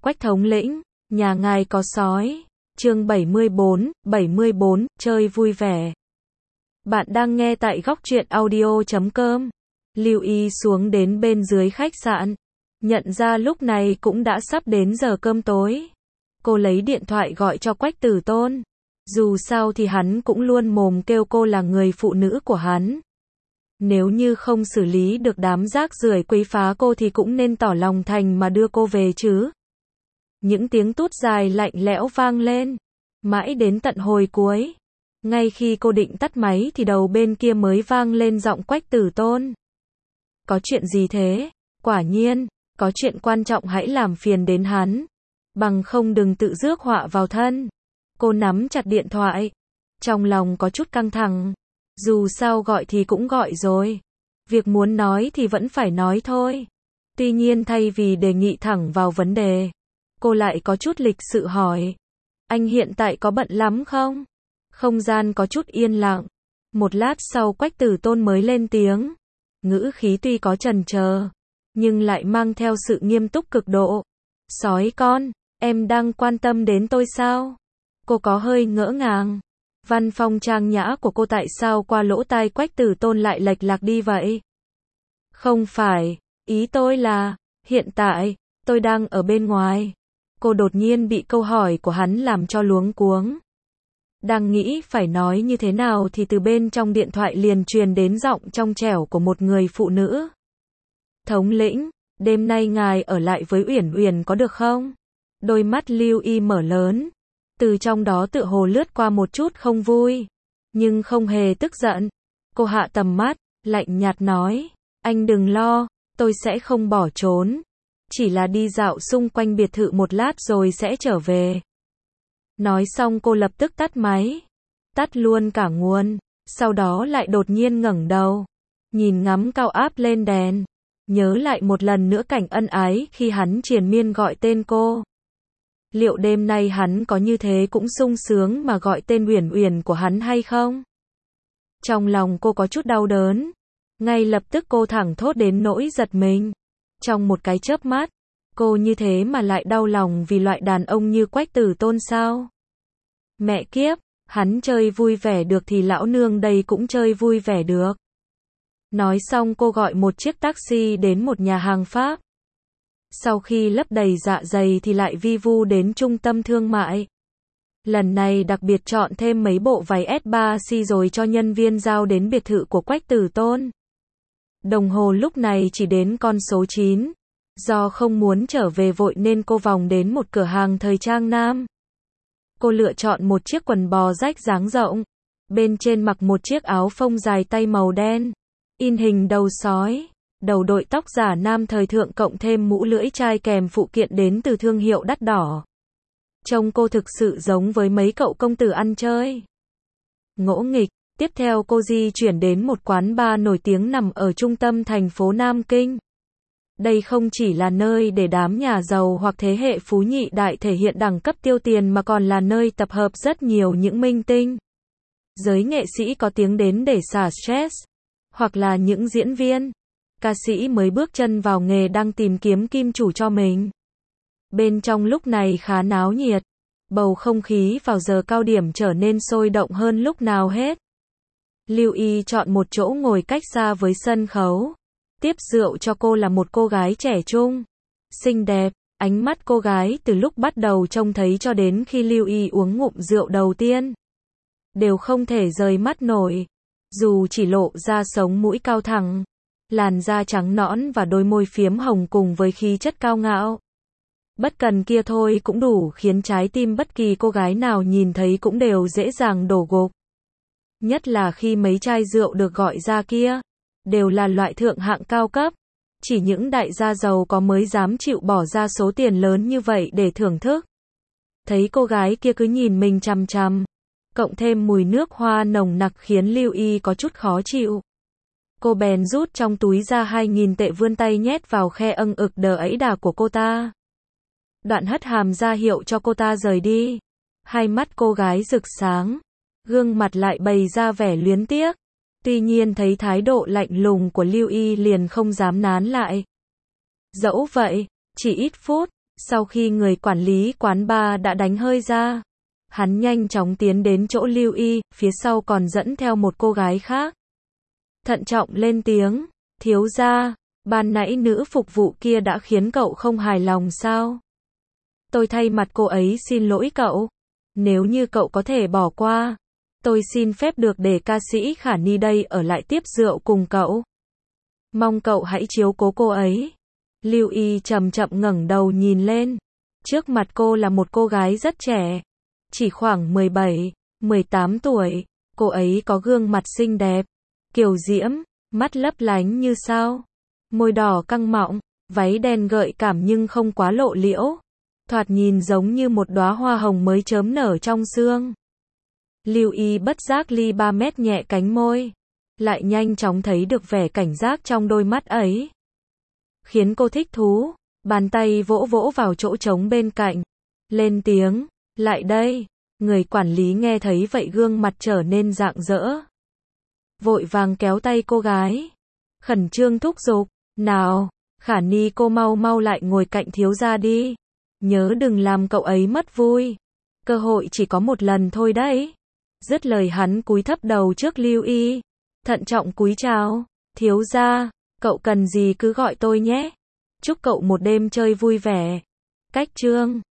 Quách thống lĩnh, nhà ngài có sói. Chương 74, chơi vui vẻ. Bạn đang nghe tại góc truyện audio.com. Lưu Y xuống đến bên dưới khách sạn. Nhận ra lúc này cũng đã sắp đến giờ cơm tối. Cô lấy điện thoại gọi cho Quách Tử Tôn. Dù sao thì hắn cũng luôn mồm kêu cô là người phụ nữ của hắn. Nếu như không xử lý được đám rác rưởi quấy phá cô thì cũng nên tỏ lòng thành mà đưa cô về chứ. Những tiếng tút dài lạnh lẽo vang lên. Mãi đến tận hồi cuối. Ngay khi cô định tắt máy thì đầu bên kia mới vang lên giọng Quách Tử Tôn. Có chuyện gì thế? Quả nhiên, có chuyện quan trọng hãy làm phiền đến hắn. Bằng không đừng tự rước họa vào thân. Cô nắm chặt điện thoại. Trong lòng có chút căng thẳng. Dù sao gọi thì cũng gọi rồi. Việc muốn nói thì vẫn phải nói thôi. Tuy nhiên thay vì đề nghị thẳng vào vấn đề, cô lại có chút lịch sự hỏi. Anh hiện tại có bận lắm không? Không gian có chút yên lặng. Một lát sau Quách Tử Tôn mới lên tiếng. Ngữ khí tuy có chần chờ, nhưng lại mang theo sự nghiêm túc cực độ. Sói con, em đang quan tâm đến tôi sao? Cô có hơi ngỡ ngàng. Văn phong trang nhã của cô tại sao qua lỗ tai Quách Tử Tôn lại lệch lạc đi vậy? Không phải, ý tôi là, hiện tại, tôi đang ở bên ngoài. Cô đột nhiên bị câu hỏi của hắn làm cho luống cuống. Đang nghĩ phải nói như thế nào thì từ bên trong điện thoại liền truyền đến giọng trong trẻo của một người phụ nữ. Thống lĩnh, đêm nay ngài ở lại với Uyển Uyển có được không? Đôi mắt Lưu Y mở lớn. Từ trong đó tựa hồ lướt qua một chút không vui. Nhưng không hề tức giận. Cô hạ tầm mắt, lạnh nhạt nói. Anh đừng lo, tôi sẽ không bỏ trốn. Chỉ là đi dạo xung quanh biệt thự một lát rồi sẽ trở về. Nói xong cô lập tức tắt máy. Tắt luôn cả nguồn. Sau đó lại đột nhiên ngẩng đầu. Nhìn ngắm cao áp lên đèn. Nhớ lại một lần nữa cảnh ân ái khi hắn triền miên gọi tên cô. Liệu đêm nay hắn có như thế cũng sung sướng mà gọi tên Uyển Uyển của hắn hay không? Trong lòng cô có chút đau đớn. Ngay lập tức cô thẳng thốt đến nỗi giật mình. Trong một cái chớp mắt, cô như thế mà lại đau lòng vì loại đàn ông như Quách Tử Tôn sao? Mẹ kiếp, hắn chơi vui vẻ được thì lão nương đây cũng chơi vui vẻ được. Nói xong cô gọi một chiếc taxi đến một nhà hàng Pháp. Sau khi lấp đầy dạ dày thì lại vi vu đến trung tâm thương mại. Lần này đặc biệt chọn thêm mấy bộ váy S3C rồi cho nhân viên giao đến biệt thự của Quách Tử Tôn. Đồng hồ lúc này chỉ đến con số 9. Do không muốn trở về vội nên cô vòng đến một cửa hàng thời trang nam. Cô lựa chọn một chiếc quần bò rách dáng rộng. Bên trên mặc một chiếc áo phông dài tay màu đen. In hình đầu sói. Đầu đội tóc giả nam thời thượng cộng thêm mũ lưỡi chai kèm phụ kiện đến từ thương hiệu đắt đỏ. Trông cô thực sự giống với mấy cậu công tử ăn chơi. Ngỗ nghịch, tiếp theo cô di chuyển đến một quán bar nổi tiếng nằm ở trung tâm thành phố Nam Kinh. Đây không chỉ là nơi để đám nhà giàu hoặc thế hệ phú nhị đại thể hiện đẳng cấp tiêu tiền mà còn là nơi tập hợp rất nhiều những minh tinh, giới nghệ sĩ có tiếng đến để xả stress, hoặc là những diễn viên, ca sĩ mới bước chân vào nghề đang tìm kiếm kim chủ cho mình. Bên trong lúc này khá náo nhiệt, bầu không khí vào giờ cao điểm trở nên sôi động hơn lúc nào hết. Lưu Y chọn một chỗ ngồi cách xa với sân khấu. Tiếp rượu cho cô là một cô gái trẻ trung, xinh đẹp. Ánh mắt cô gái từ lúc bắt đầu trông thấy cho đến khi Lưu Y uống ngụm rượu đầu tiên, đều không thể rời mắt nổi. Dù chỉ lộ ra sống mũi cao thẳng, làn da trắng nõn và đôi môi phiếm hồng cùng với khí chất cao ngạo. Bất cần kia thôi cũng đủ khiến trái tim bất kỳ cô gái nào nhìn thấy cũng đều dễ dàng đổ gục. Nhất là khi mấy chai rượu được gọi ra kia đều là loại thượng hạng cao cấp. Chỉ những đại gia giàu có mới dám chịu bỏ ra số tiền lớn như vậy để thưởng thức. Thấy cô gái kia cứ nhìn mình chằm chằm, cộng thêm mùi nước hoa nồng nặc khiến Lưu Y có chút khó chịu. Cô bèn rút trong túi ra 2.000 tệ vươn tay nhét vào khe âng ực đờ ấy đà của cô ta. Đoạn hất hàm ra hiệu cho cô ta rời đi. Hai mắt cô gái rực sáng, gương mặt lại bày ra vẻ luyến tiếc. Tuy nhiên thấy thái độ lạnh lùng của Lưu Y liền không dám nán lại. Dẫu vậy, chỉ ít phút, Sau khi người quản lý quán bar đã đánh hơi ra, hắn nhanh chóng tiến đến chỗ Lưu Y, phía sau còn dẫn theo một cô gái khác. Thận trọng lên tiếng, thiếu gia, ban nãy nữ phục vụ kia đã khiến cậu không hài lòng sao? Tôi thay mặt cô ấy xin lỗi cậu. Nếu như cậu có thể bỏ qua, tôi xin phép được để ca sĩ Khả Ni đây ở lại tiếp rượu cùng cậu. Mong cậu hãy chiếu cố cô ấy. Lưu Y chậm chậm ngẩng đầu nhìn lên. Trước mặt cô là một cô gái rất trẻ, chỉ khoảng 17, 18 tuổi. Cô ấy có gương mặt xinh đẹp, kiều diễm, mắt lấp lánh như sao, môi đỏ căng mọng, váy đen gợi cảm nhưng không quá lộ liễu, thoạt nhìn giống như một đóa hoa hồng mới chớm nở trong sương. Lưu Y bất giác ly 3 mét nhẹ cánh môi, lại nhanh chóng thấy được vẻ cảnh giác trong đôi mắt ấy, khiến cô thích thú, bàn tay vỗ vỗ vào chỗ trống bên cạnh, lên tiếng, lại đây. Người quản lý nghe thấy vậy gương mặt trở nên rạng rỡ, vội vàng kéo tay cô gái, khẩn trương thúc giục, nào, Khả Ni cô mau mau lại ngồi cạnh thiếu gia đi, nhớ đừng làm cậu ấy mất vui, cơ hội chỉ có một lần thôi đấy. Dứt lời hắn cúi thấp đầu trước Lưu Y, thận trọng cúi chào, thiếu gia, cậu cần gì cứ gọi tôi nhé, chúc cậu một đêm chơi vui vẻ. Cách chương